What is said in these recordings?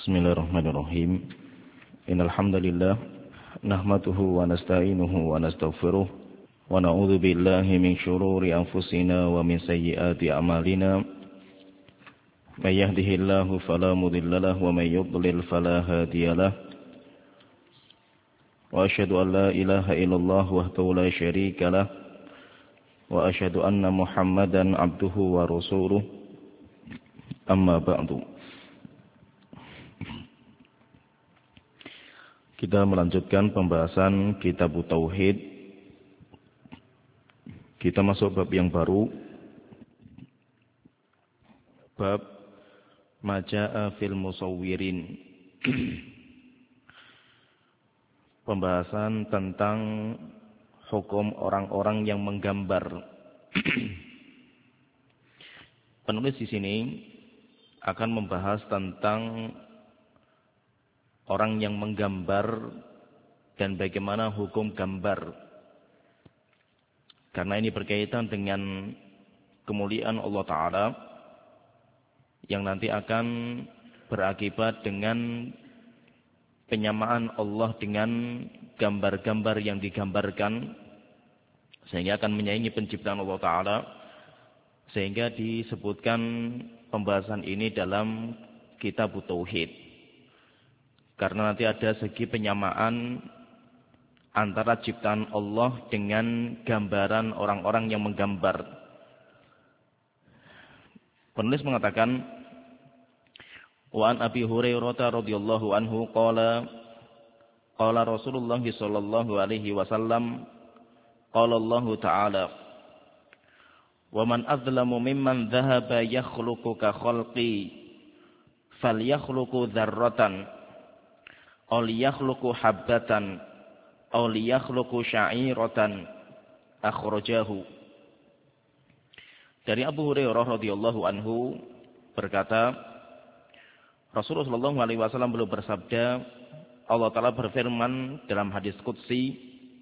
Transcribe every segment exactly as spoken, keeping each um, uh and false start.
Bismillahirrahmanirrahim. Innal hamdalillah nahmaduhu wa nasta'inuhu wa nastaghfiruh wa na'udzu billahi min shururi anfusina wa min sayyiati a'malina. May yahdihillahu fala mudilla lahu wa may yudlil fala hadiyalah. Wa asyhadu an la ilaha illallah wahdahu la syarika lah wa asyhadu anna Muhammadan abduhu wa rasuluh. Amma ba'du. Kita melanjutkan pembahasan Kitab Tauhid. Kita masuk bab yang baru. Bab Maja'a fil Musawwirin. Pembahasan tentang hukum orang-orang yang menggambar. Penulis di sini akan membahas tentang orang yang menggambar dan bagaimana hukum gambar. Karena ini berkaitan dengan kemuliaan Allah Ta'ala yang nanti akan berakibat dengan penyamaan Allah dengan gambar-gambar yang digambarkan, sehingga akan menyaingi penciptaan Allah Ta'ala, sehingga disebutkan pembahasan ini dalam Kitab Tauhid. Karena nanti ada segi penyamaan antara ciptaan Allah dengan gambaran orang-orang yang menggambar. Penulis mengatakan, wa an Abi Hurairah radhiyallahu anhu qala qala Rasulullah sallallahu alaihi wasallam qala Allah Ta'ala wa man azlamu mimman dhahaba yakhluqu ka khalqi falyakhluqu dzarratan aw liyakhluqu habbatan aw liyakhluqu sya'iratan akhrajahu. Dari Abu Hurairah radhiyallahu anhu berkata, Rasulullah sallallahu alaihi wasallam beliau bersabda, Allah Ta'ala berfirman dalam hadis qudsi,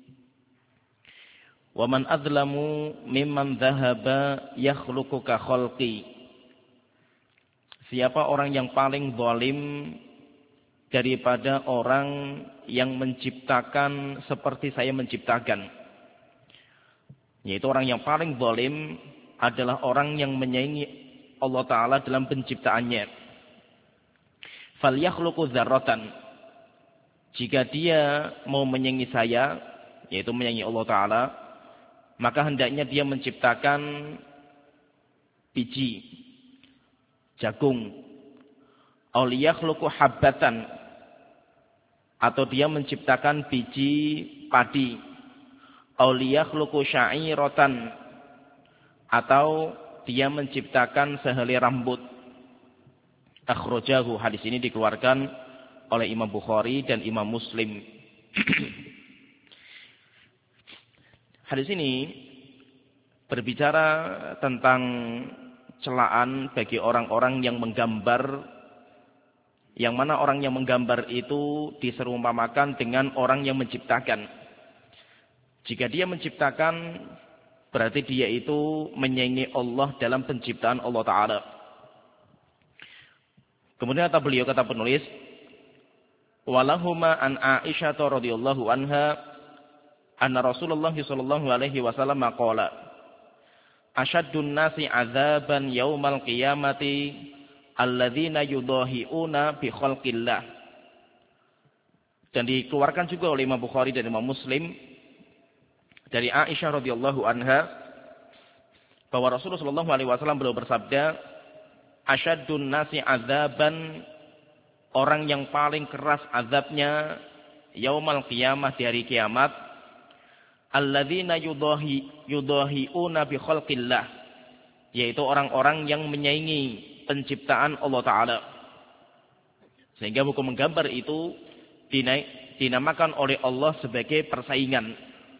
"Wa man adzlamu mimman dhahaba yakhluqu ka khalqi." Siapa orang yang paling zalim daripada orang yang menciptakan seperti saya menciptakan. Yaitu orang yang paling zalim adalah orang yang menyaingi Allah Ta'ala dalam penciptaannya. Falyakhluqu dzarratan. Jika dia mau menyaingi saya, yaitu menyaingi Allah Ta'ala, maka hendaknya dia menciptakan biji jagung. Aw liyakhluqu habbatan. Atau dia menciptakan biji padi. Aw liyakhluqu sya'iratan. Atau dia menciptakan sehelai rambut. Akhrajahu. Hadis ini dikeluarkan oleh Imam Bukhari dan Imam Muslim. Hadis ini berbicara tentang celaan bagi orang-orang yang menggambar, yang mana orang yang menggambar itu diserumpamakan dengan orang yang menciptakan. Jika dia menciptakan, berarti dia itu menyaingi Allah dalam penciptaan Allah Ta'ala. Kemudian kata beliau, kata penulis, walahuma an Aisyah radhiyallahu anha anna Rasulullah sallallahu alaihi wasallam qala asyaddun nasi adzaban yaumal qiyamati alladzina yudahiuna bi khalqillah. Dan dikeluarkan juga oleh Imam Bukhari dan Imam Muslim dari Aisyah radhiyallahu anha bahwa Rasulullah sallallahu alaihi wasallam beliau bersabda, asyaddun nasi adzaban, orang yang paling keras azabnya yaumal qiyamah, di hari kiamat, alladzina yudahi yudahiuna bi khalqillah, yaitu orang-orang yang menyaingi penciptaan Allah Ta'ala. Sehingga hukum menggambar itu dinamakan oleh Allah sebagai persaingan.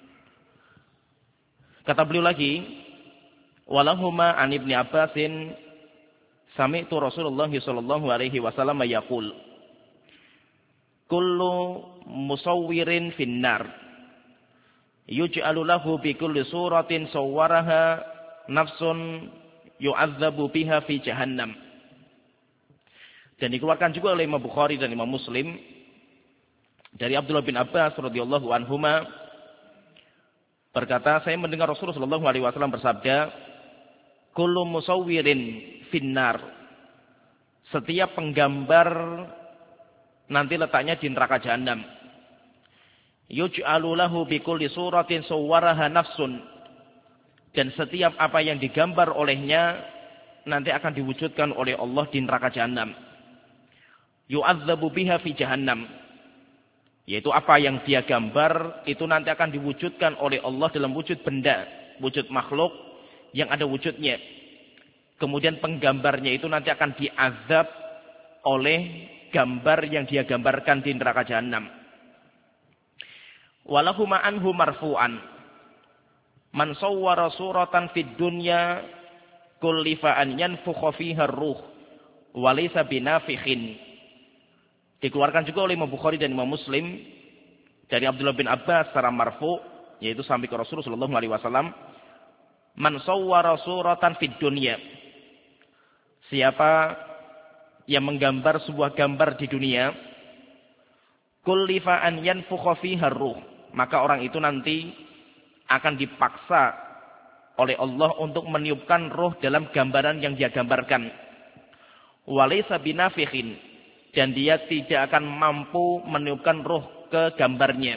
Kata beliau lagi, walahuma an Ibni Abbasin sami'tu Rasulullah sallallahu alaihi wasallam yaqul kullu musawwirin finnar yuj'alu lahu bi kulli suratin sawwaraha nafsun yu'adzabu biha fi jahannam. Dan dikeluarkan juga oleh Imam Bukhari dan Imam Muslim dari Abdullah bin Abbas radhiyallahu anhuma berkata, saya mendengar Rasulullah sallallahu alaihi wasallam bersabda, kullu musawwirin finnar. Setiap penggambar nanti letaknya di neraka jahanam. Yuj'alu lahu bi kulli suratin sawwaraha nafsun. Dan setiap apa yang digambar olehnya nanti akan diwujudkan oleh Allah di neraka jahanam. Yu'adzabu biha fi jahannam. Yaitu apa yang dia gambar itu nanti akan diwujudkan oleh Allah dalam wujud benda, wujud makhluk yang ada wujudnya. Kemudian penggambarnya itu nanti akan diazab oleh gambar yang dia gambarkan di neraka jahanam. Walahu ma'anhu marfu'an. Man sawwara suratan fid dunya kullifa an yanfukha fiha ar-ruh wa laysa binafikhin. Dikeluarkan juga oleh Imam Bukhari dan Imam Muslim dari Abdullah bin Abbas secara marfu, yaitu sampai ke Rasulullah sallallahu alaihi wasallam, man sawwara suratan fid dunya. Siapa yang menggambar sebuah gambar di dunia, kullifa an yanfukha fiha ar-ruh, maka orang itu nanti akan dipaksa oleh Allah untuk meniupkan roh dalam gambaran yang dia gambarkan. Walaysa binafikhin, dan dia tidak akan mampu meniupkan roh ke gambarnya.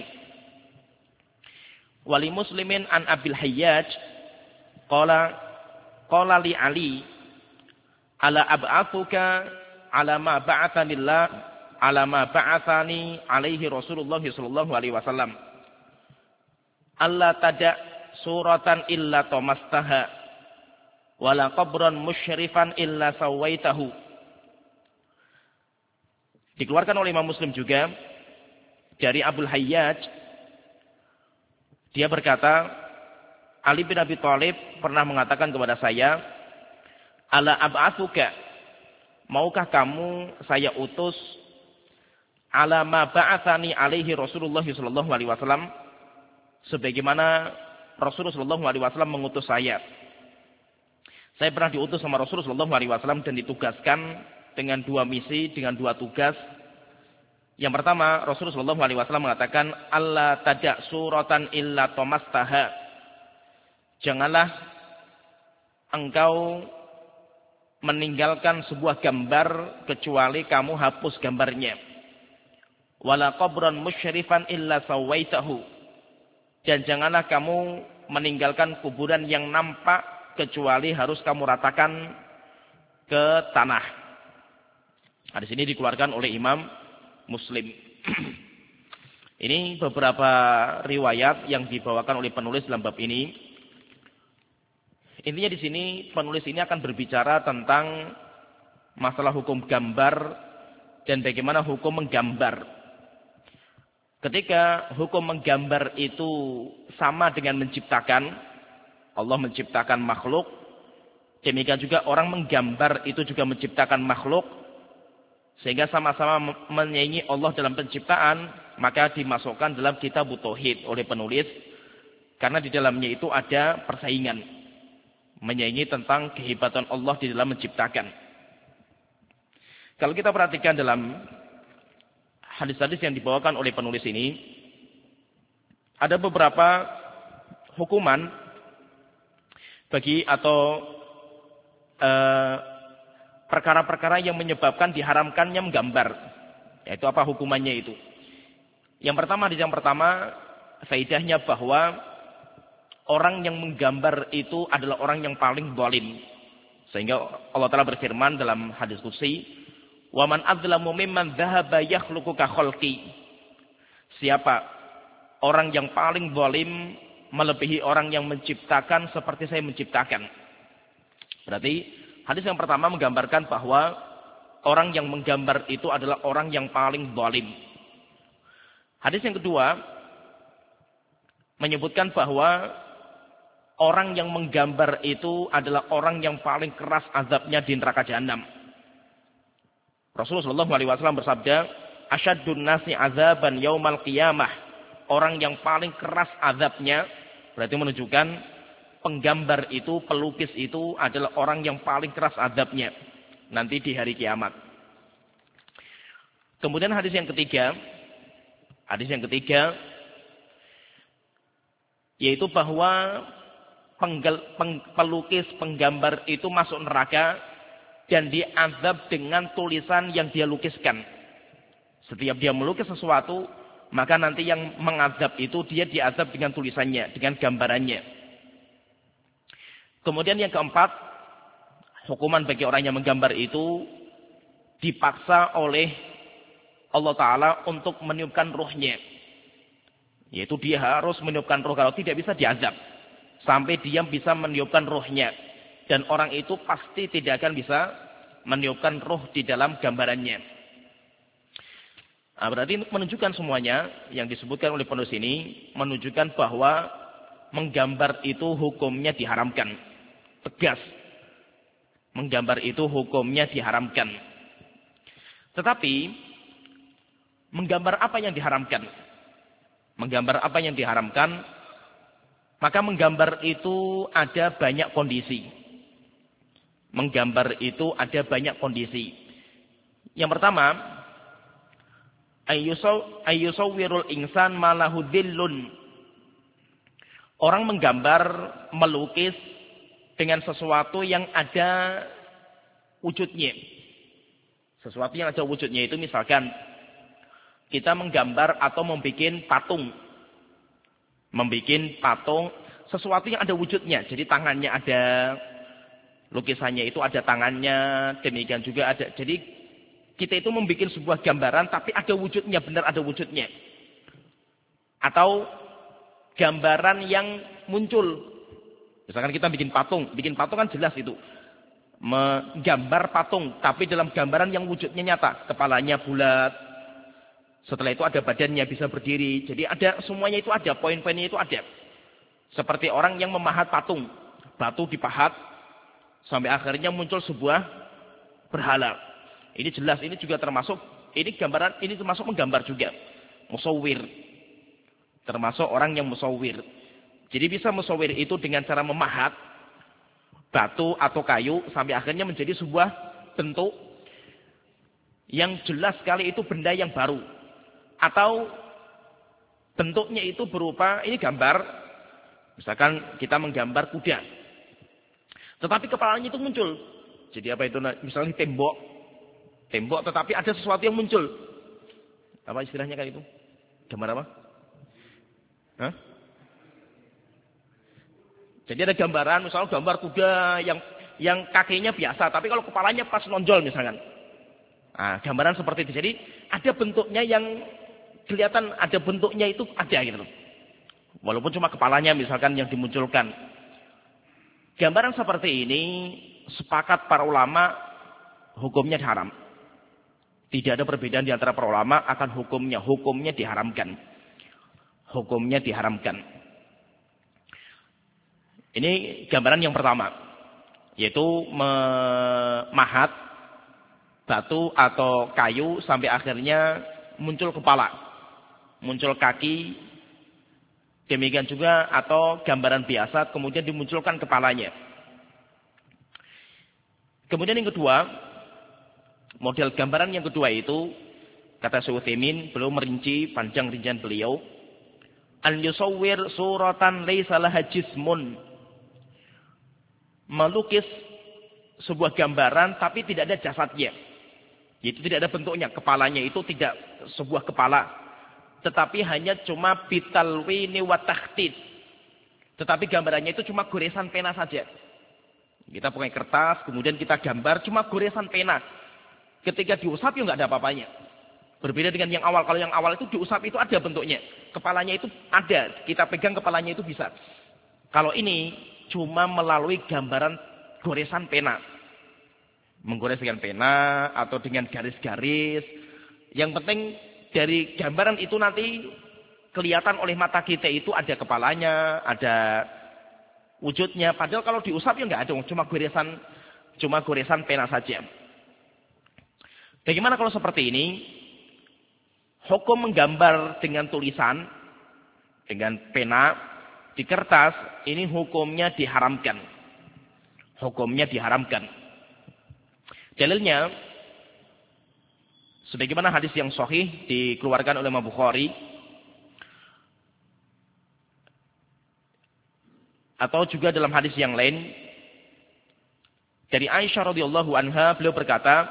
Wali Muslimin an Abil Hayyaj qala qala li Ali ala ab'athuka ala ma ba'athanillah ala ma ba'athani alaihi Rasulullah sallallahu alaihi wasallam. Allah tada suratan illa tamastaha wala qabran musyrifan illa sawaitahu. Dikeluarkan oleh Imam Muslim juga dari Abul Hayyaj, dia berkata, Ali bin Abi Thalib pernah mengatakan kepada saya, ala ab'athuka, maukah kamu saya utus ala ma ba'athani alaihi Rasulullah sallallahu alaihi wasallam, sebagaimana Rasulullah sallallahu alaihi wasallam mengutus saya. Saya pernah diutus sama Rasulullah sallallahu alaihi wasallam dan ditugaskan dengan dua misi, dengan dua tugas. Yang pertama, Rasulullah sallallahu alaihi wasallam mengatakan, alla tada' suratan illa tamastaha. Janganlah engkau meninggalkan sebuah gambar kecuali kamu hapus gambarnya. Wala qabran musyrifan illa sawaitahu. Dan janganlah kamu meninggalkan kuburan yang nampak kecuali harus kamu ratakan ke tanah. Hadis ini dikeluarkan oleh Imam Muslim. Ini beberapa riwayat yang dibawakan oleh penulis dalam bab ini. Intinya di sini penulis ini akan berbicara tentang masalah hukum gambar dan bagaimana hukum menggambar. Ketika hukum menggambar itu sama dengan menciptakan, Allah menciptakan makhluk, demikian juga orang menggambar itu juga menciptakan makhluk, sehingga sama-sama menyaingi Allah dalam penciptaan, maka dimasukkan dalam kitab tauhid oleh penulis, karena di dalamnya itu ada persaingan, menyaingi tentang kehebatan Allah di dalam menciptakan. Kalau kita perhatikan dalam hadis-hadis yang dibawakan oleh penulis ini, ada beberapa hukuman bagi atau perkara-perkara yang menyebabkan diharamkannya menggambar. Yaitu apa hukumannya itu? Yang pertama, di yang pertama, faedahnya bahwa orang yang menggambar itu adalah orang yang paling zalim. Sehingga Allah Ta'ala berfirman dalam hadis qudsi, wa man adzlamu mimman dzahaba yakhluqu ka khalqi. Siapa orang yang paling zalim melebihi orang yang menciptakan seperti saya menciptakan. Berarti hadis yang pertama menggambarkan bahwa orang yang menggambar itu adalah orang yang paling zalim. Hadis yang kedua menyebutkan bahwa orang yang menggambar itu adalah orang yang paling keras azabnya di neraka jahanam. Rasulullah shallallahu alaihi wasallam bersabda, "Asyaddun nasi azaban yaumal qiyamah." Orang yang paling keras azabnya, berarti menunjukkan penggambar itu, pelukis itu adalah orang yang paling keras azabnya nanti di hari kiamat. Kemudian hadis yang ketiga, hadis yang ketiga yaitu bahwa penggel, peng, pelukis, penggambar itu masuk neraka dan diazab dengan tulisan yang dia lukiskan. Setiap dia melukis sesuatu, maka nanti yang mengazab itu dia diazab dengan tulisannya, dengan gambarannya. Kemudian yang keempat, hukuman bagi orang yang menggambar itu dipaksa oleh Allah Ta'ala untuk meniupkan ruhnya. Yaitu dia harus meniupkan ruh, kalau tidak bisa diazab. Sampai dia bisa meniupkan ruhnya. Dan orang itu pasti tidak akan bisa meniupkan ruh di dalam gambarannya. Nah, berarti menunjukkan semuanya yang disebutkan oleh penulis ini, menunjukkan bahwa menggambar itu hukumnya diharamkan. Tegas. Menggambar itu hukumnya diharamkan. Tetapi, menggambar apa yang diharamkan? Menggambar apa yang diharamkan? Maka menggambar itu ada banyak kondisi. Menggambar itu ada banyak kondisi. Yang pertama, ayyusawwirul insan malahu dhillun. Orang menggambar, melukis dengan sesuatu yang ada wujudnya. Sesuatu yang ada wujudnya itu misalkan kita menggambar atau membuat patung. Membuat patung, sesuatu yang ada wujudnya. Jadi tangannya ada, lukisannya itu ada tangannya, demikian juga ada. Jadi kita itu membuat sebuah gambaran, tapi ada wujudnya, benar ada wujudnya. Atau gambaran yang muncul. Misalkan kita bikin patung, bikin patung kan jelas itu. Menggambar patung, tapi dalam gambaran yang wujudnya nyata. Kepalanya bulat. Setelah itu ada badannya bisa berdiri. Jadi ada semuanya itu ada. Poin-poinnya itu ada. Seperti orang yang memahat patung. Batu dipahat. Sampai akhirnya muncul sebuah berhala. Ini jelas. Ini juga termasuk. Ini gambaran. Ini termasuk menggambar juga. Musawwir. Termasuk orang yang musawwir. Jadi bisa musawwir itu dengan cara memahat. Batu atau kayu. Sampai akhirnya menjadi sebuah bentuk. Yang jelas sekali itu benda yang baru. Atau bentuknya itu berupa, ini gambar, misalkan kita menggambar kuda. Tetapi kepalanya itu muncul. Jadi apa itu, misalnya tembok. Tembok tetapi ada sesuatu yang muncul. Apa istilahnya kan itu? Gambar apa? Hah? Jadi ada gambaran, misalnya gambar kuda yang yang kakinya biasa. Tapi kalau kepalanya pas nonjol misalkan. Nah, gambaran seperti itu. Jadi ada bentuknya yang kelihatan, ada bentuknya itu ada gitu. Walaupun cuma kepalanya misalkan yang dimunculkan. Gambaran seperti ini sepakat para ulama hukumnya haram. Tidak ada perbedaan di antara para ulama akan hukumnya. Hukumnya diharamkan. Hukumnya diharamkan. Ini gambaran yang pertama. Yaitu memahat batu atau kayu sampai akhirnya muncul kepala. Muncul kaki, demikian juga, atau gambaran biasa, kemudian dimunculkan kepalanya. Kemudian yang kedua, model gambaran yang kedua itu, kata Syekh Utsaimin, beliau merinci panjang rincian beliau, an yusawwir suratan laisa laha jismun. Melukis sebuah gambaran tapi tidak ada jasadnya. Itu tidak ada bentuknya, kepalanya itu tidak sebuah kepala. Tetapi hanya cuma bitalwini wa takhtid. Tetapi gambarannya itu cuma goresan pena saja. Kita pakai kertas, kemudian kita gambar cuma goresan pena. Ketika diusap ya nggak ada apa-apanya. Berbeda dengan yang awal. Kalau yang awal itu diusap itu ada bentuknya. Kepalanya itu ada. Kita pegang kepalanya itu bisa. Kalau ini cuma melalui gambaran goresan pena. Menggores dengan pena atau dengan garis-garis. Yang penting dari gambaran itu nanti kelihatan oleh mata kita itu ada kepalanya, ada wujudnya. Padahal kalau diusap ya nggak ada, cuma goresan, cuma goresan pena saja. Bagaimana kalau seperti ini? Hukum menggambar dengan tulisan, dengan pena di kertas, ini hukumnya diharamkan. Hukumnya diharamkan. Dalilnya Sebagaimana hadis yang sahih dikeluarkan oleh Imam Bukhari atau juga dalam hadis yang lain dari Aisyah radhiyallahu anha, beliau berkata,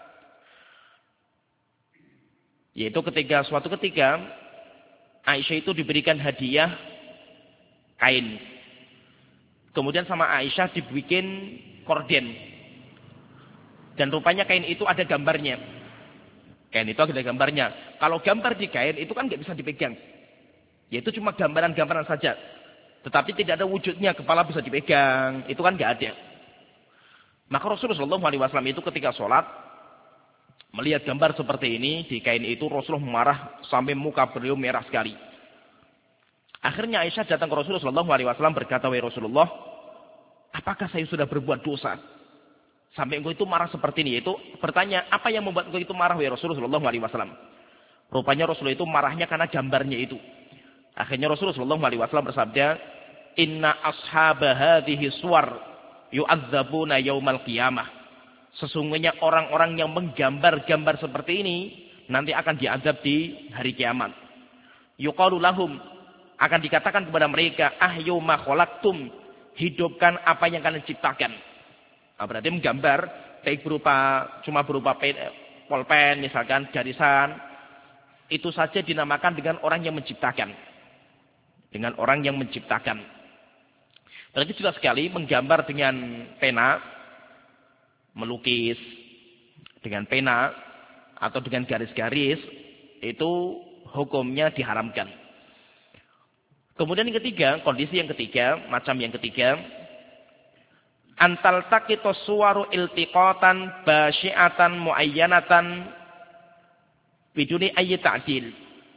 yaitu ketika suatu ketika Aisyah itu diberikan hadiah kain. Kemudian sama Aisyah dibikin korden. Dan rupanya kain itu ada gambarnya. Kain itu ada gambarnya. Kalau gambar di kain itu kan nggak bisa dipegang. Yaitu cuma gambaran-gambaran saja. Tetapi tidak ada wujudnya, kepala bisa dipegang. Itu kan nggak ada. Maka Rasulullah shallallahu alaihi wasallam itu ketika sholat, melihat gambar seperti ini di kain itu, Rasulullah marah sampai muka beliau merah sekali. Akhirnya Aisyah datang ke Rasulullah shallallahu alaihi wasallam berkata, "Wahai Rasulullah, apakah saya sudah berbuat dosa sampai engkau itu marah seperti ini?" Itu bertanya, apa yang membuat engkau itu marah, wahai Rasulullah shallallahu alaihi wasallam? Rupanya Rasulullah itu marahnya karena gambarnya itu. Akhirnya Rasulullah shallallahu alaihi wasallam bersabda, "Inna ashaba hadhihi suwar yu'adzabuna yaumal qiyamah." Sesungguhnya orang-orang yang menggambar-gambar seperti ini nanti akan diazab di hari kiamat. Yuqalu lahum, akan dikatakan kepada mereka, ahyu ma khalaqtum, hidupkan apa yang kalian ciptakan. Nah, berarti menggambar baik berupa cuma berupa pen, pulpen misalkan garisan, itu saja dinamakan dengan orang yang menciptakan. Dengan orang yang menciptakan. Berarti jelas sekali menggambar dengan pena, melukis dengan pena atau dengan garis-garis itu hukumnya diharamkan. Kemudian yang ketiga, kondisi yang ketiga, macam yang ketiga, antal taqitu suwaru iltiqatan basyi'atan muayyanatan biduni ayyi ta'dil.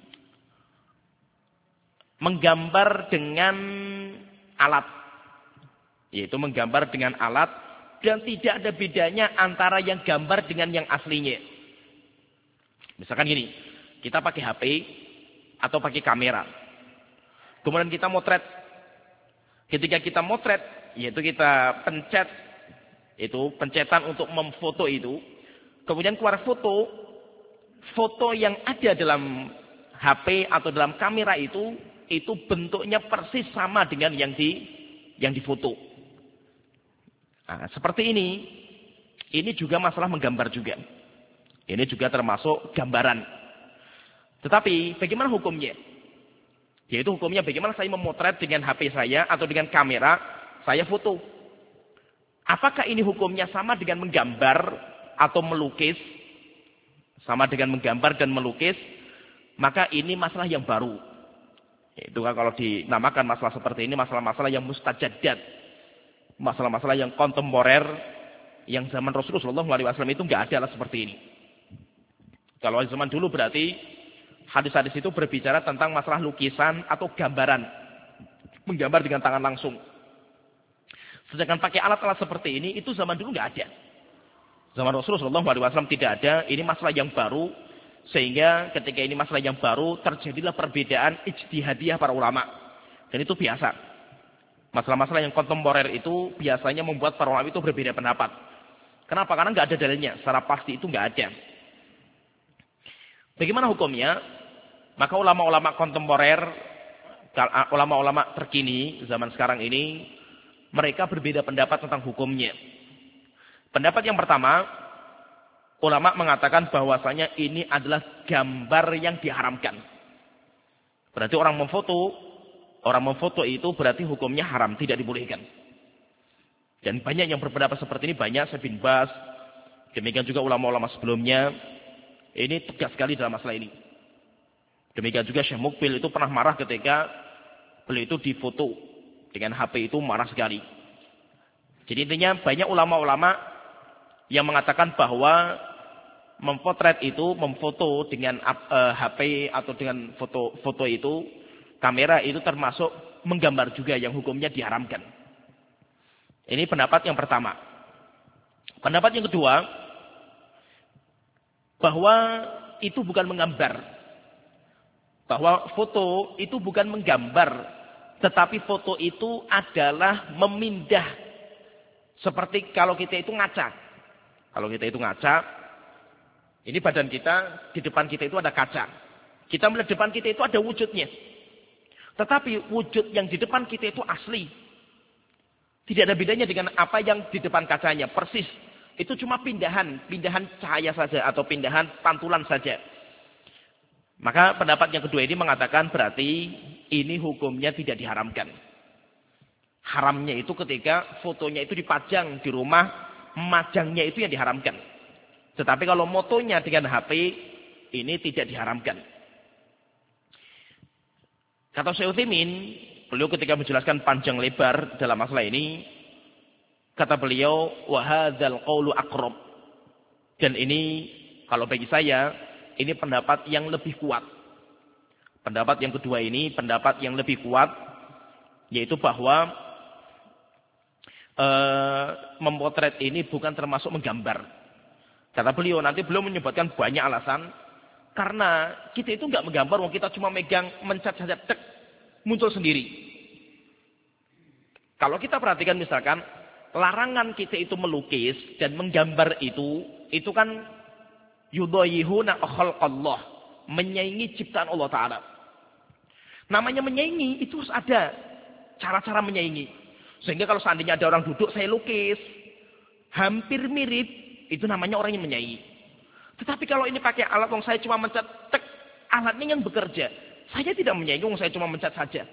Menggambar dengan alat, yaitu menggambar dengan alat dan tidak ada bedanya antara yang gambar dengan yang aslinya. Misalkan gini, kita pakai H P atau pakai kamera. Kemudian kita motret. Ketika kita motret, yaitu kita pencet, itu pencetan untuk memfoto itu. Kemudian keluar foto, foto yang ada dalam H P atau dalam kamera itu, itu bentuknya persis sama dengan yang di yang difoto. Nah, seperti ini, ini juga masalah menggambar juga. Ini juga termasuk gambaran. Tetapi bagaimana hukumnya? Yaitu hukumnya bagaimana saya memotret dengan H P saya atau dengan kamera, saya foto. Apakah ini hukumnya sama dengan menggambar atau melukis? Sama dengan menggambar dan melukis, maka ini masalah yang baru. Itu kan kalau dinamakan masalah seperti ini, masalah-masalah yang mustajadat. Masalah-masalah yang kontemporer, yang zaman Rasulullah shallallahu alaihi wasallam itu nggak ada lah seperti ini. Kalau zaman dulu berarti hadis-hadis itu berbicara tentang masalah lukisan atau gambaran. Menggambar dengan tangan langsung. Sedangkan pakai alat-alat seperti ini, itu zaman dulu nggak ada. Zaman Rasulullah shallallahu alaihi wasallam tidak ada, ini masalah yang baru. Sehingga ketika ini masalah yang baru, terjadilah perbedaan ijtihadiyah para ulama. Dan itu biasa. Masalah-masalah yang kontemporer itu biasanya membuat para ulama itu berbeda pendapat. Kenapa? Karena nggak ada dalilnya. Secara pasti itu nggak ada. Bagaimana hukumnya? Maka ulama-ulama kontemporer, ulama-ulama terkini zaman sekarang ini, mereka berbeda pendapat tentang hukumnya. Pendapat yang pertama, ulama mengatakan bahwasanya ini adalah gambar yang diharamkan. Berarti orang memfoto, orang memfoto itu berarti hukumnya haram, tidak dibolehkan. Dan banyak yang berpendapat seperti ini, banyak, Syekh bin Baz, demikian juga ulama-ulama sebelumnya, ini tegas sekali dalam masalah ini. Demikian juga Syekh Mukbil itu pernah marah ketika beliau itu difoto dengan H P itu, marah sekali. Jadi intinya banyak ulama-ulama yang mengatakan bahwa memotret itu, memfoto dengan uh, H P atau dengan foto foto itu, kamera itu termasuk menggambar juga yang hukumnya diharamkan. Ini pendapat yang pertama. Pendapat yang kedua, bahwa itu bukan menggambar. Bahwa foto itu bukan menggambar, tetapi foto itu adalah memindah. Seperti kalau kita itu ngaca. Kalau kita itu ngaca, Ini badan kita, di depan kita itu ada kaca. Kita melihat depan kita itu ada wujudnya. Tetapi wujud yang di depan kita itu asli. Tidak ada bedanya dengan apa yang di depan kacanya. Persis. Itu cuma pindahan. Pindahan cahaya saja. Atau pindahan pantulan saja. Maka pendapat yang kedua ini mengatakan berarti ini hukumnya tidak diharamkan. Haramnya itu ketika fotonya itu dipajang di rumah. Majangnya itu yang diharamkan. Tetapi kalau motonya dengan H P. Ini tidak diharamkan. Kata Syekh Utsaimin, beliau ketika menjelaskan panjang lebar dalam masalah ini, kata beliau, wa hadzal qaulu aqrab. Dan ini kalau bagi saya, ini pendapat yang lebih kuat. Pendapat yang kedua ini pendapat yang lebih kuat, yaitu bahwa e, memotret ini bukan termasuk menggambar. Kata beliau, nanti beliau menyebutkan banyak alasan. Karena kita itu nggak menggambar, kita cuma megang, mencat saja, tek, muncul sendiri. Kalau kita perhatikan misalkan, larangan kita itu melukis dan menggambar itu, itu kan yudayihuna khalqallah, menyaingi ciptaan Allah Ta'ala. Namanya menyaingi, itu harus ada cara-cara menyaingi. Sehingga kalau seandainya ada orang duduk, saya lukis, hampir mirip, itu namanya orang yang menyaingi. Tetapi kalau ini pakai alat yang saya cuma mencat, tek, alatnya yang bekerja. Saya tidak menyaingi, saya cuma mencat saja.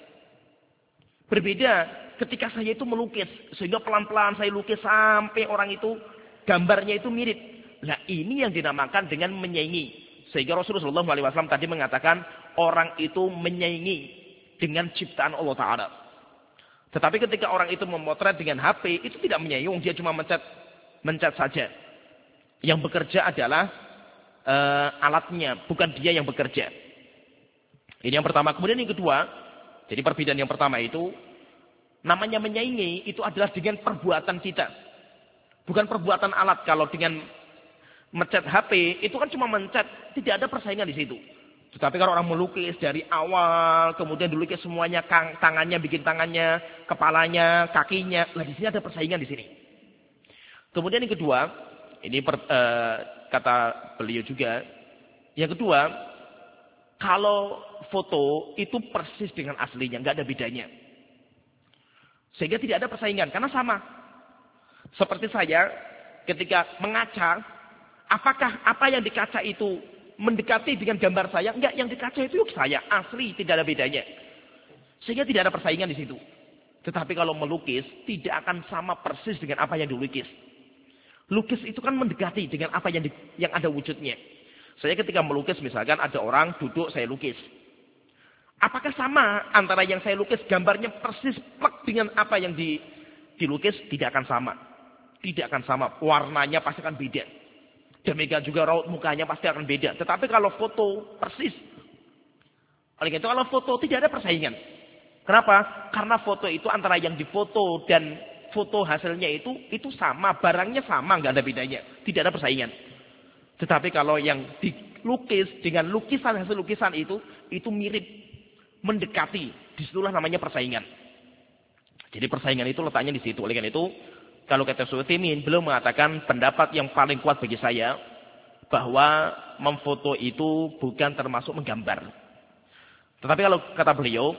Berbeda ketika saya itu melukis. Sehingga pelan-pelan saya lukis sampai orang itu, gambarnya itu mirip. Nah ini yang dinamakan dengan menyaingi. Sehingga Rasulullah shallallahu alaihi wasallam tadi mengatakan, orang itu menyaingi dengan ciptaan Allah Ta'ala. Tetapi ketika orang itu memotret dengan H P, itu tidak menyaingi, dia cuma mencat, mencat saja. Yang bekerja adalah Uh, alatnya, bukan dia yang bekerja. Ini yang pertama. Kemudian yang kedua, jadi perbedaan yang pertama itu, namanya menyaingi, itu adalah dengan perbuatan kita. Bukan perbuatan alat. Kalau dengan mencat H P, itu kan cuma mencat, tidak ada persaingan di situ. Tetapi kalau orang melukis dari awal, kemudian dilukis semuanya, kang, tangannya, bikin tangannya, kepalanya, kakinya, lah di sini ada persaingan di sini. Kemudian yang kedua, ini per, uh, kata beliau juga. Yang kedua, kalau foto itu persis dengan aslinya, nggak ada bedanya. Sehingga tidak ada persaingan, karena sama. Seperti saya, ketika mengaca, apakah apa yang dikaca itu mendekati dengan gambar saya? Enggak, yang dikaca itu saya, asli, tidak ada bedanya. Sehingga tidak ada persaingan di situ. Tetapi kalau melukis, tidak akan sama persis dengan apa yang dilukis. Lukis itu kan mendekati dengan apa yang di, yang ada wujudnya. Saya ketika melukis misalkan ada orang duduk saya lukis. Apakah sama antara yang saya lukis gambarnya persis plek dengan apa yang di, dilukis? Tidak akan sama. Tidak akan sama. Warnanya pasti akan beda. Demikian juga raut mukanya pasti akan beda. Tetapi kalau foto persis. Oleh itu kalau foto tidak ada persaingan. Kenapa? Karena foto itu antara yang difoto dan foto hasilnya itu itu sama, barangnya sama, nggak ada bedanya, tidak ada persaingan. Tetapi kalau yang dilukis dengan lukisan hasil lukisan itu itu mirip, mendekati, disitulah namanya persaingan. Jadi persaingan itu letaknya di situ. Oleh karena itu, kalau kata Syekh Utsaimin, beliau mengatakan pendapat yang paling kuat bagi saya bahwa memfoto itu bukan termasuk menggambar. Tetapi kalau kata beliau,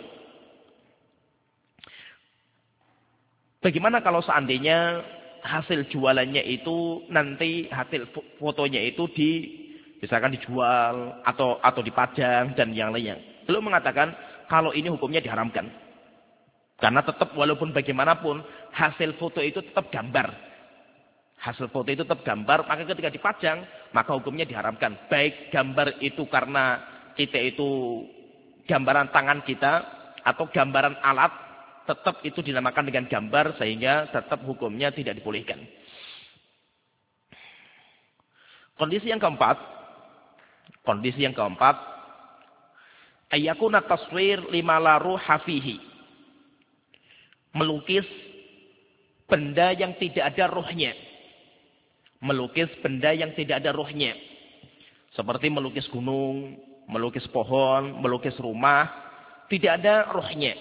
bagaimana kalau seandainya hasil jualannya itu nanti hasil fotonya itu di misalkan dijual atau atau dipajang dan yang lainnya. Beliau mengatakan kalau ini hukumnya diharamkan. Karena tetap walaupun bagaimanapun hasil foto itu tetap gambar. Hasil foto itu tetap gambar, maka ketika dipajang maka hukumnya diharamkan. Baik gambar itu karena kita itu gambaran tangan kita atau gambaran alat, tetap itu dinamakan dengan gambar sehingga tetap hukumnya tidak dibolehkan. Kondisi yang keempat, kondisi yang keempat, ayyakuna taswir lima la ruha fihi. Melukis benda yang tidak ada ruhnya. Melukis benda yang tidak ada ruhnya. Seperti melukis gunung, melukis pohon, melukis rumah, tidak ada ruhnya.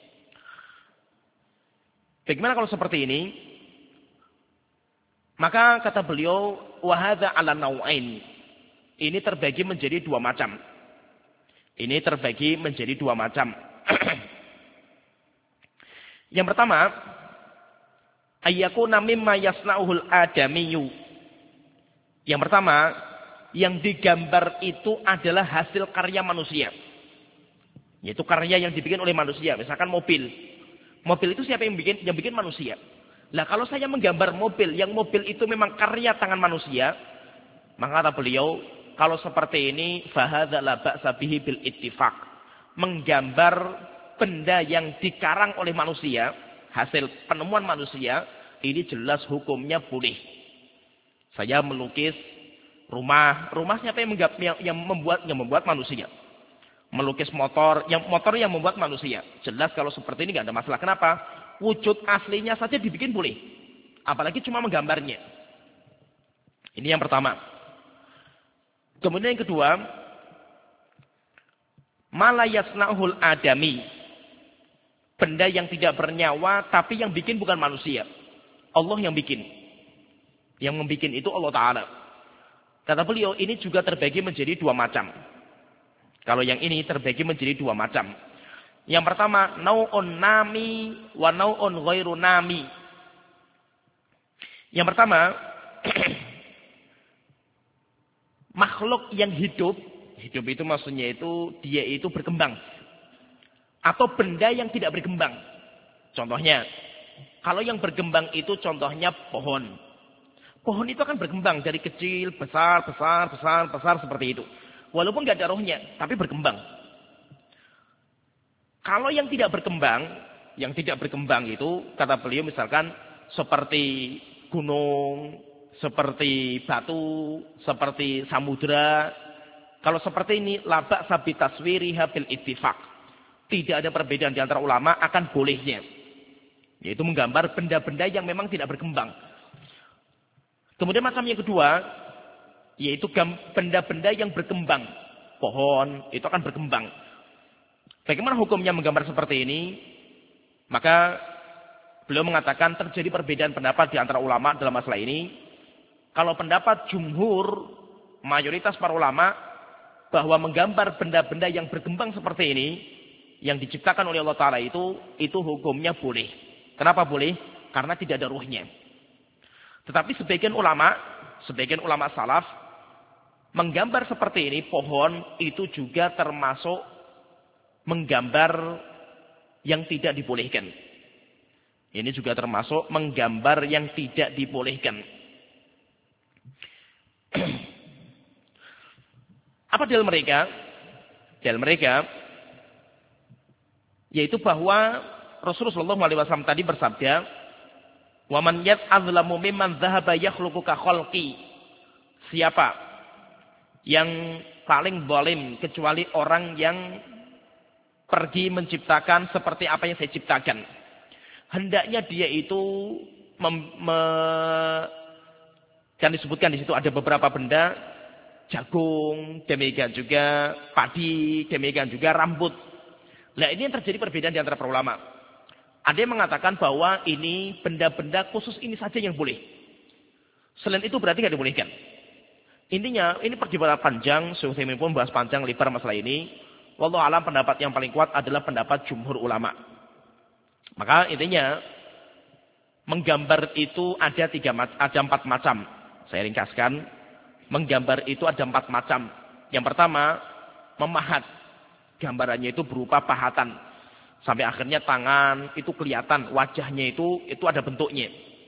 Bagaimana kalau seperti ini? Maka kata beliau, wahada ala nau'ain. ini terbagi menjadi dua macam. Ini terbagi menjadi dua macam. Yang pertama, ayyakuna mimma yasna'uhul adamiyyu. Yang pertama, yang digambar itu adalah hasil karya manusia. Yaitu karya yang dibikin oleh manusia. Misalkan mobil. Mobil itu siapa yang bikin? Yang bikin manusia. Lah kalau saya menggambar mobil, yang mobil itu memang karya tangan manusia, maka kata beliau, kalau seperti ini, fahadza la ba'sa bihi bil ittifaq. Menggambar benda yang dikarang oleh manusia, hasil penemuan manusia, ini jelas hukumnya boleh. Saya melukis rumah, rumah siapa yang, yang, yang membuat yang membuat manusia. Melukis motor, yang motor yang membuat manusia. Jelas kalau seperti ini nggak ada masalah. Kenapa? Wujud aslinya saja dibikin boleh. Apalagi cuma menggambarnya. Ini yang pertama. Kemudian yang kedua, mala yasna'ul adami. Benda yang tidak bernyawa tapi yang bikin bukan manusia. Allah yang bikin. Yang membikin itu Allah Ta'ala. Kata beliau, ini juga terbagi menjadi dua macam. Kalau yang ini terbagi menjadi dua macam. Yang pertama, nau'un nami wa nau'un ghairu nami. Yang pertama, makhluk yang hidup. Hidup itu maksudnya itu, dia itu berkembang. Atau benda yang tidak berkembang. Contohnya, kalau yang berkembang itu contohnya pohon. Pohon itu akan berkembang dari kecil, besar, besar, besar, besar seperti itu. Walaupun nggak ada rohnya, tapi berkembang. Kalau yang tidak berkembang, yang tidak berkembang itu, kata beliau misalkan seperti gunung, seperti batu, seperti samudra. Kalau seperti ini, laba sabit taswiriha bil ittifaq. Tidak ada perbedaan di antara ulama akan bolehnya. Yaitu menggambar benda-benda yang memang tidak berkembang. Kemudian macam yang kedua, yaitu benda-benda yang berkembang. Pohon, itu akan berkembang. Bagaimana hukumnya menggambar seperti ini? Maka beliau mengatakan terjadi perbedaan pendapat di antara ulama dalam masalah ini. Kalau pendapat jumhur, mayoritas para ulama, bahwa menggambar benda-benda yang berkembang seperti ini, yang diciptakan oleh Allah Ta'ala itu, itu hukumnya boleh. Kenapa boleh? Karena tidak ada ruhnya. Tetapi sebagian ulama, sebagian ulama salaf, menggambar seperti ini, pohon itu juga termasuk menggambar yang tidak dibolehkan. Ini juga termasuk menggambar yang tidak dibolehkan. Apa dalil mereka? Dalil mereka, yaitu bahwa Rasulullah shallallahu alaihi wasallam tadi bersabda, wa man yat'azlamu mimman dhahaba yakhluqu ka khalqi. Siapa yang paling zalim kecuali orang yang pergi menciptakan seperti apa yang saya ciptakan. Hendaknya dia itu mem, me, kan disebutkan di situ ada beberapa benda, jagung, demikian juga padi, demikian juga rambut. Nah, ini yang terjadi perbedaan di antara para ulama. Ada yang mengatakan bahwa ini benda-benda khusus ini saja yang boleh. Selain itu berarti tidak dibolehkan. Intinya, ini perdebatan panjang. Syekh Utsaimin pun bahas panjang lebar masalah ini. Wallahu alam, pendapat yang paling kuat adalah pendapat jumhur ulama. Maka intinya, menggambar itu ada tiga, ada empat macam. Saya ringkaskan. Menggambar itu ada empat macam. Yang pertama, memahat. Gambarannya itu berupa pahatan. Sampai akhirnya tangan itu kelihatan, wajahnya itu itu ada bentuknya.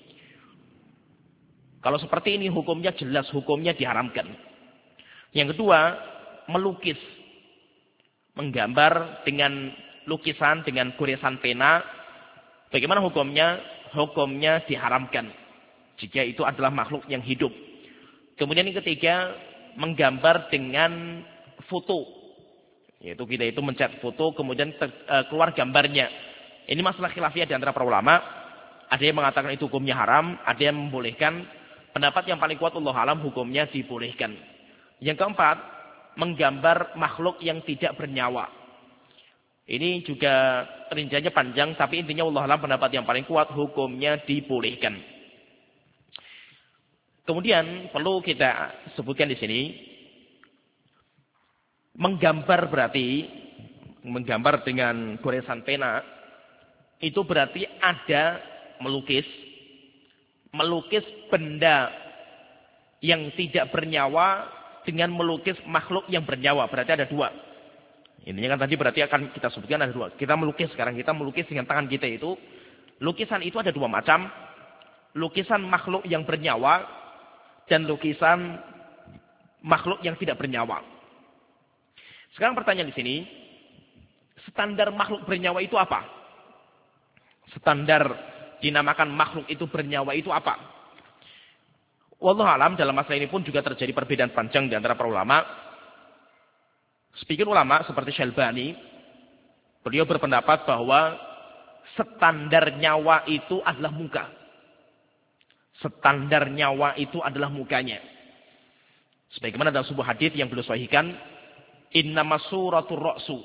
Kalau seperti ini hukumnya jelas, hukumnya diharamkan. Yang kedua, melukis. Menggambar dengan lukisan, dengan goresan pena. Bagaimana hukumnya? Hukumnya diharamkan. Jika itu adalah makhluk yang hidup. Kemudian yang ketiga, menggambar dengan foto. Yaitu kita itu mencat foto, kemudian ter, uh, keluar gambarnya. Ini masalah khilafiyah di antara para ulama. Ada yang mengatakan itu hukumnya haram, ada yang membolehkan. Pendapat yang paling kuat Allah alam hukumnya dibolehkan. Yang keempat, menggambar makhluk yang tidak bernyawa. Ini juga rinciannya panjang, tapi intinya Allah alam pendapat yang paling kuat hukumnya dibolehkan. Kemudian perlu kita sebutkan di sini, Menggambar berarti, menggambar dengan goresan pena, itu berarti ada melukis, melukis benda yang tidak bernyawa dengan melukis makhluk yang bernyawa. Berarti ada dua. Ini kan tadi berarti akan kita sebutkan ada dua. Kita melukis sekarang, kita melukis dengan tangan kita itu. Lukisan itu ada dua macam. Lukisan makhluk yang bernyawa dan lukisan makhluk yang tidak bernyawa. Sekarang pertanyaan di sini, standar makhluk bernyawa itu apa? Standar dinamakan makhluk itu bernyawa itu apa? Wallahu alam, dalam masalah ini pun juga terjadi perbedaan panjang di antara para ulama. Sebagian ulama seperti Syalbani, beliau berpendapat bahwa standar nyawa itu adalah muka. Standar nyawa itu adalah mukanya. Sebagaimana dalam sebuah hadis yang beliau sahihkan, innama suratul ra'su.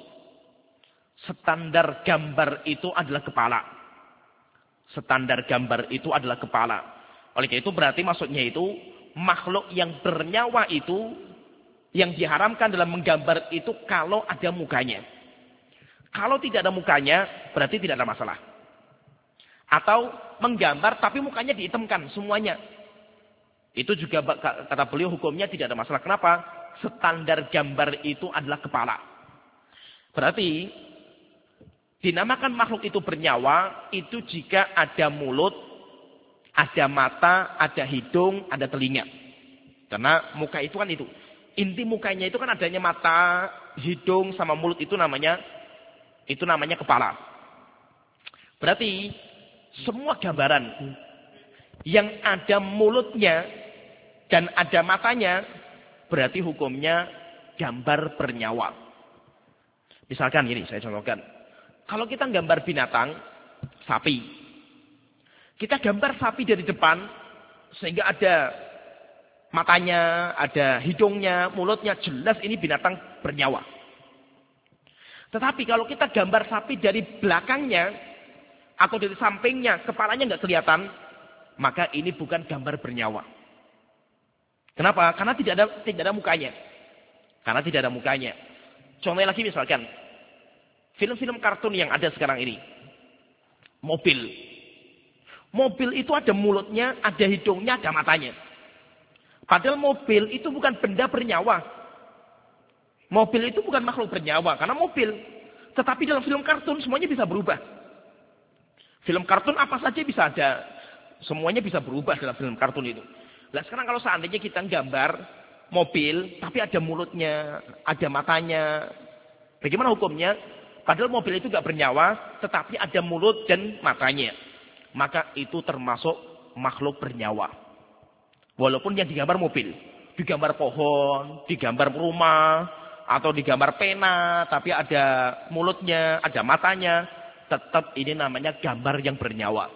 Standar gambar itu adalah kepala. Standar gambar itu adalah kepala. Oleh karena itu berarti maksudnya itu makhluk yang bernyawa itu yang diharamkan dalam menggambar itu kalau ada mukanya. Kalau tidak ada mukanya berarti tidak ada masalah. Atau menggambar tapi mukanya dihitamkan semuanya. Itu juga kata beliau hukumnya tidak ada masalah. Kenapa? Standar gambar itu adalah kepala. Berarti dinamakan makhluk itu bernyawa itu jika ada mulut, ada mata, ada hidung, ada telinga. Karena muka itu kan itu. Inti mukanya itu kan adanya mata, hidung sama mulut itu namanya itu namanya kepala. Berarti semua gambaran yang ada mulutnya dan ada matanya berarti hukumnya gambar bernyawa. Misalkan gini, saya contohkan. Kalau kita gambar binatang, sapi. Kita gambar sapi dari depan, sehingga ada matanya, ada hidungnya, mulutnya, jelas ini binatang bernyawa. Tetapi kalau kita gambar sapi dari belakangnya, atau dari sampingnya, kepalanya nggak kelihatan, maka ini bukan gambar bernyawa. Kenapa? Karena tidak ada tidak ada mukanya. Karena tidak ada mukanya. Contohnya lagi misalkan, film-film kartun yang ada sekarang ini. Mobil. Mobil itu ada mulutnya, ada hidungnya, ada matanya. Padahal mobil itu bukan benda bernyawa. Mobil itu bukan makhluk bernyawa, karena mobil. Tetapi dalam film kartun semuanya bisa berubah. Film kartun apa saja bisa ada. Semuanya bisa berubah dalam film kartun itu. Nah sekarang kalau seandainya kita gambar mobil, tapi ada mulutnya, ada matanya. Bagaimana hukumnya? Padahal mobil itu nggak bernyawa, tetapi ada mulut dan matanya. Maka itu termasuk makhluk bernyawa. Walaupun yang digambar mobil. Digambar pohon, digambar rumah, atau digambar pena, tapi ada mulutnya, ada matanya. Tetap ini namanya gambar yang bernyawa.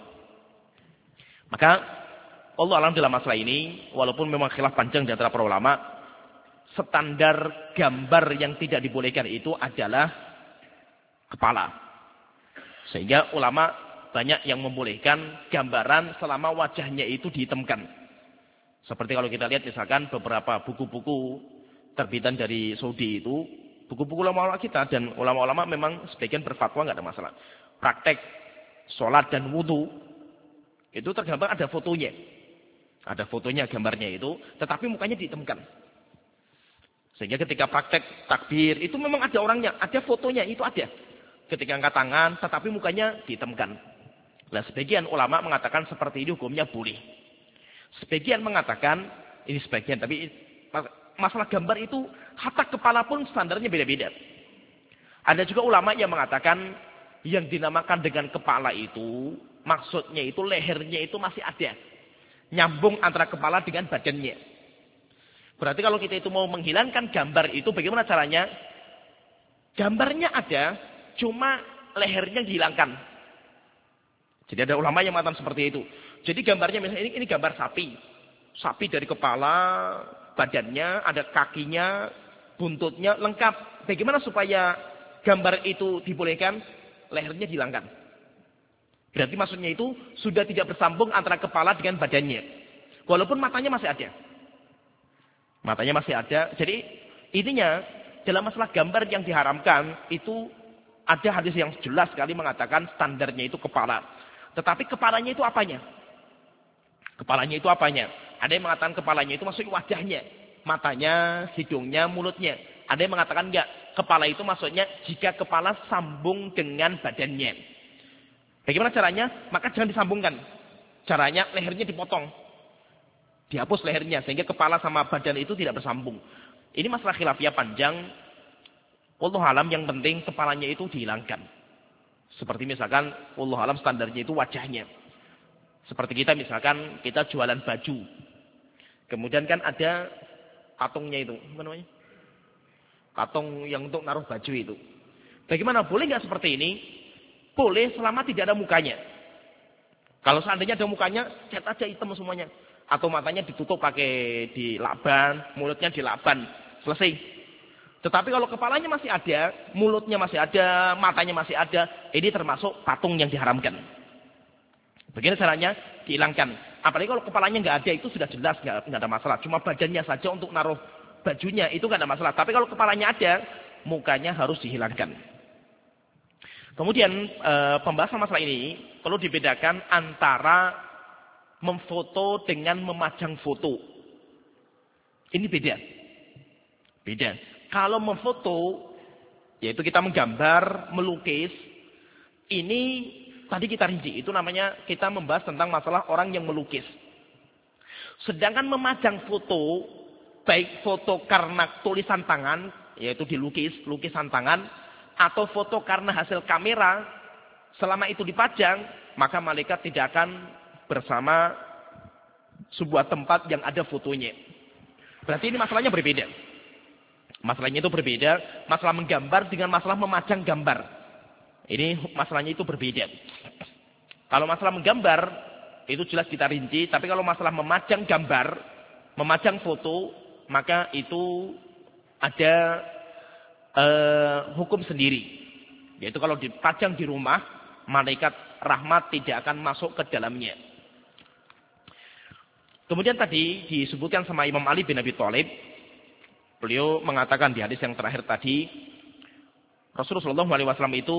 Maka Allah alam dalam masalah ini, walaupun memang khilaf panjang di antara para ulama, standar gambar yang tidak dibolehkan itu adalah kepala. Sehingga ulama banyak yang membolehkan gambaran selama wajahnya itu dihitamkan. Seperti kalau kita lihat misalkan beberapa buku-buku terbitan dari Saudi itu, buku-buku ulama-ulama kita dan ulama-ulama memang sebagian berfatwa nggak ada masalah. Praktek sholat dan wudhu itu tergambar ada fotonya. Ada fotonya, gambarnya itu, tetapi mukanya dihitamkan. Sehingga ketika praktek takbir, itu memang ada orangnya, ada fotonya, itu ada. Ketika angkat tangan, tetapi mukanya dihitamkan. Nah, sebagian ulama mengatakan seperti ini hukumnya boleh. Sebagian mengatakan, ini sebagian, tapi masalah gambar itu, hatta kepala pun standarnya beda-beda. Ada juga ulama yang mengatakan, yang dinamakan dengan kepala itu, maksudnya itu lehernya itu masih ada. Nyambung antara kepala dengan badannya. Berarti kalau kita itu mau menghilangkan gambar itu bagaimana caranya? Gambarnya ada, cuma lehernya dihilangkan. Jadi ada ulama yang mengatakan seperti itu. Jadi gambarnya misalnya ini, ini gambar sapi. Sapi dari kepala, badannya, ada kakinya, buntutnya lengkap. Bagaimana supaya gambar itu dibolehkan? Lehernya dihilangkan. Berarti maksudnya itu sudah tidak bersambung antara kepala dengan badannya. Walaupun matanya masih ada. Matanya masih ada. Jadi intinya dalam masalah gambar yang diharamkan itu ada hadis yang jelas sekali mengatakan standarnya itu kepala. Tetapi kepalanya itu apanya? Kepalanya itu apanya? Ada yang mengatakan kepalanya itu maksudnya wajahnya, matanya, hidungnya, mulutnya. Ada yang mengatakan enggak, kepala itu maksudnya jika kepala sambung dengan badannya. Bagaimana caranya? Maka jangan disambungkan. Caranya lehernya dipotong. Dihapus lehernya sehingga kepala sama badan itu tidak bersambung. Ini masalah khilafiyah panjang. Wallahu alam, yang penting kepalanya itu dihilangkan. Seperti misalkan wallahu alam standarnya itu wajahnya. Seperti kita misalkan kita jualan baju. Kemudian kan ada katungnya itu, apa namanya? Katung yang untuk naruh baju itu. Bagaimana? Boleh nggak seperti ini? Boleh selama tidak ada mukanya. Kalau seandainya ada mukanya, cat aja hitam semuanya. Atau matanya ditutup pakai dilakban, mulutnya dilakban. Selesai. Tetapi kalau kepalanya masih ada, mulutnya masih ada, matanya masih ada, ini termasuk patung yang diharamkan. Bagaimana caranya? Dihilangkan. Apalagi kalau kepalanya nggak ada, itu sudah jelas nggak nggak ada masalah. Cuma badannya saja untuk naruh bajunya itu nggak ada masalah. Tapi kalau kepalanya ada, mukanya harus dihilangkan. Kemudian e, pembahasan masalah ini perlu dibedakan antara memfoto dengan memajang foto. Ini beda. Beda. Kalau memfoto, yaitu kita menggambar, melukis, ini tadi kita rinci, itu namanya kita membahas tentang masalah orang yang melukis. Sedangkan memajang foto, baik foto karena tulisan tangan, yaitu dilukis, lukisan tangan, atau foto karena hasil kamera, selama itu dipajang, maka malaikat tidak akan bersama sebuah tempat yang ada fotonya. Berarti ini masalahnya berbeda. Masalahnya itu berbeda, masalah menggambar dengan masalah memajang gambar. Ini masalahnya itu berbeda. Kalau masalah menggambar, itu jelas kita rinci. Tapi kalau masalah memajang gambar, memajang foto, maka itu ada uh, hukum sendiri. Yaitu kalau dipajang di rumah, malaikat rahmat tidak akan masuk ke dalamnya. Kemudian tadi disebutkan sama Imam Ali bin Abi Thalib, beliau mengatakan di hadis yang terakhir tadi, Rasulullah shallallahu alaihi wasallam itu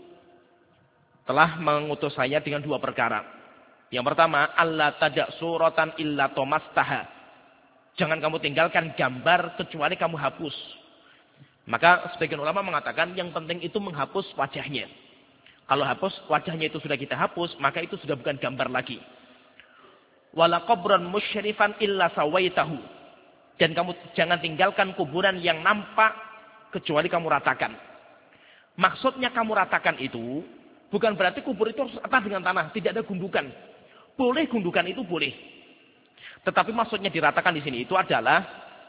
telah mengutus saya dengan dua perkara. Yang pertama, Allah tadak suratan illa tomastaha. Jangan kamu tinggalkan gambar kecuali kamu hapus. Maka sebagian ulama mengatakan yang penting itu menghapus wajahnya. Kalau hapus wajahnya itu sudah kita hapus, maka itu sudah bukan gambar lagi. Wala qabran musyrifan illa sawaitahu. Dan kamu jangan tinggalkan kuburan yang nampak kecuali kamu ratakan. Maksudnya kamu ratakan itu bukan berarti kubur itu harus rata dengan tanah, tidak ada gundukan. Boleh gundukan itu boleh. Tetapi maksudnya diratakan di sini itu adalah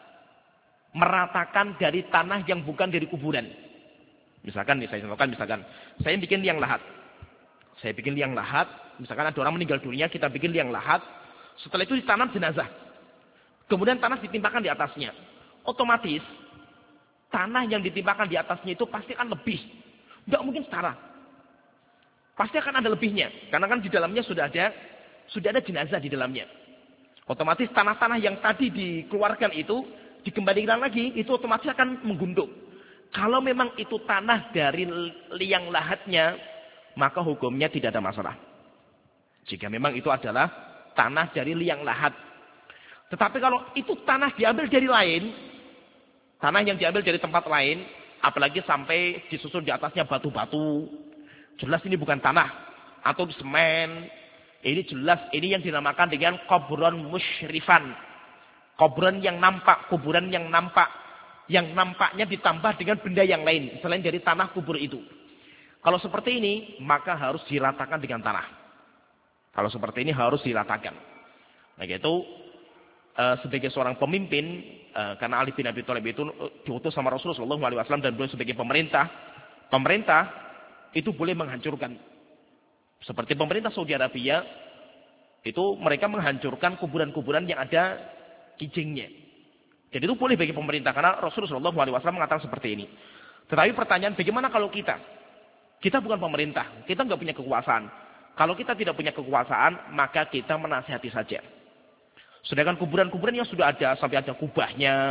meratakan dari tanah yang bukan dari kuburan. Misalkan nih saya contohkan misalkan saya bikin liang lahat. Saya bikin liang lahat, misalkan ada orang meninggal dunia, kita bikin liang lahat. Setelah itu ditanam jenazah. Kemudian tanah ditimpakan di atasnya. Otomatis, tanah yang ditimpakan di atasnya itu pasti akan lebih. Tidak mungkin setara. Pasti akan ada lebihnya. Karena kan di dalamnya sudah ada sudah ada jenazah di dalamnya. Otomatis tanah-tanah yang tadi dikeluarkan itu, dikembalikan lagi, itu otomatis akan menggunduk. Kalau memang itu tanah dari liang lahatnya, maka hukumnya tidak ada masalah. Jika memang itu adalah tanah dari liang lahat. Tetapi kalau itu tanah diambil dari lain, tanah yang diambil dari tempat lain, apalagi sampai disusun di atasnya batu-batu, jelas ini bukan tanah. Atau semen, ini jelas, ini yang dinamakan dengan kuburan musyrifan. Kuburan yang nampak, kuburan yang nampak. Yang nampaknya ditambah dengan benda yang lain, selain dari tanah kubur itu. Kalau seperti ini, maka harus diratakan dengan tanah. Kalau seperti ini harus diratakan. Nah gitu. Uh, sebagai seorang pemimpin, uh, karena Ali bin Abi Thalib itu uh, diutus sama Rasulullah shallallahu alaihi wasallam dan beliau sebagai pemerintah, pemerintah itu boleh menghancurkan. Seperti pemerintah Saudi Arabia, itu mereka menghancurkan kuburan-kuburan yang ada kijingnya. Jadi itu boleh bagi pemerintah, karena Rasulullah shallallahu alaihi wasallam mengatakan seperti ini. Tetapi pertanyaan, bagaimana kalau kita? Kita bukan pemerintah, kita nggak punya kekuasaan. Kalau kita tidak punya kekuasaan, maka kita menasihati saja. Sedangkan kuburan-kuburan yang sudah ada, sampai ada kubahnya,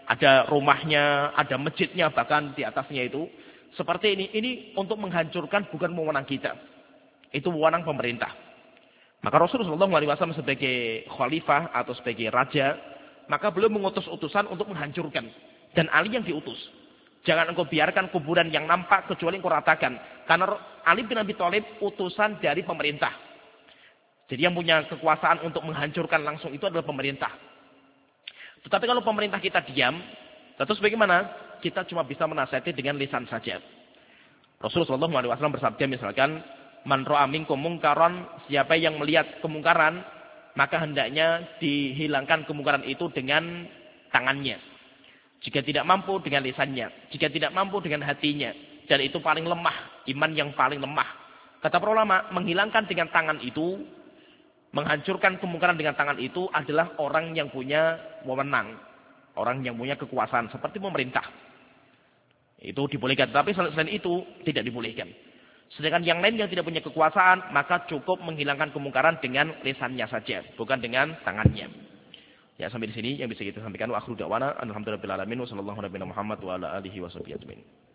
Ada rumahnya, ada masjidnya, bahkan di atasnya itu. Seperti ini. Ini untuk menghancurkan bukan wewenang kita. Itu wewenang pemerintah. Maka Rasulullah shallallahu alaihi wasallam sebagai khalifah atau sebagai raja, maka beliau mengutus utusan untuk menghancurkan. Dan Ali yang diutus. Jangan engkau biarkan kuburan yang nampak kecuali engkau ratakan. Karena Ali bin Abi Thalib utusan dari pemerintah. Jadi yang punya kekuasaan untuk menghancurkan langsung itu adalah pemerintah. Tetapi kalau pemerintah kita diam, terus bagaimana? Kita cuma bisa menasihati dengan lisan saja. Rasulullah shallallahu alaihi wasallam bersabda misalkan, man ra'a minkum mungkaran, siapa yang melihat kemungkaran, maka hendaknya dihilangkan kemungkaran itu dengan tangannya. Jika tidak mampu dengan lisannya, jika tidak mampu dengan hatinya, dan itu paling lemah, iman yang paling lemah. Kata para ulama, menghilangkan dengan tangan itu, menghancurkan kemungkaran dengan tangan itu adalah orang yang punya wewenang, orang yang punya kekuasaan seperti pemerintah. Itu dibolehkan, tapi selain itu tidak dibolehkan. Sedangkan yang lain yang tidak punya kekuasaan, maka cukup menghilangkan kemungkaran dengan lisannya saja, bukan dengan tangannya. Ya, sampai di sini yang bisa kita sampaikan. Wa akhiru da'wana alhamdulillahirabbil alamin wa sallallahu alaihi wa sallam wa ala alihi wa sahbihi ajmain.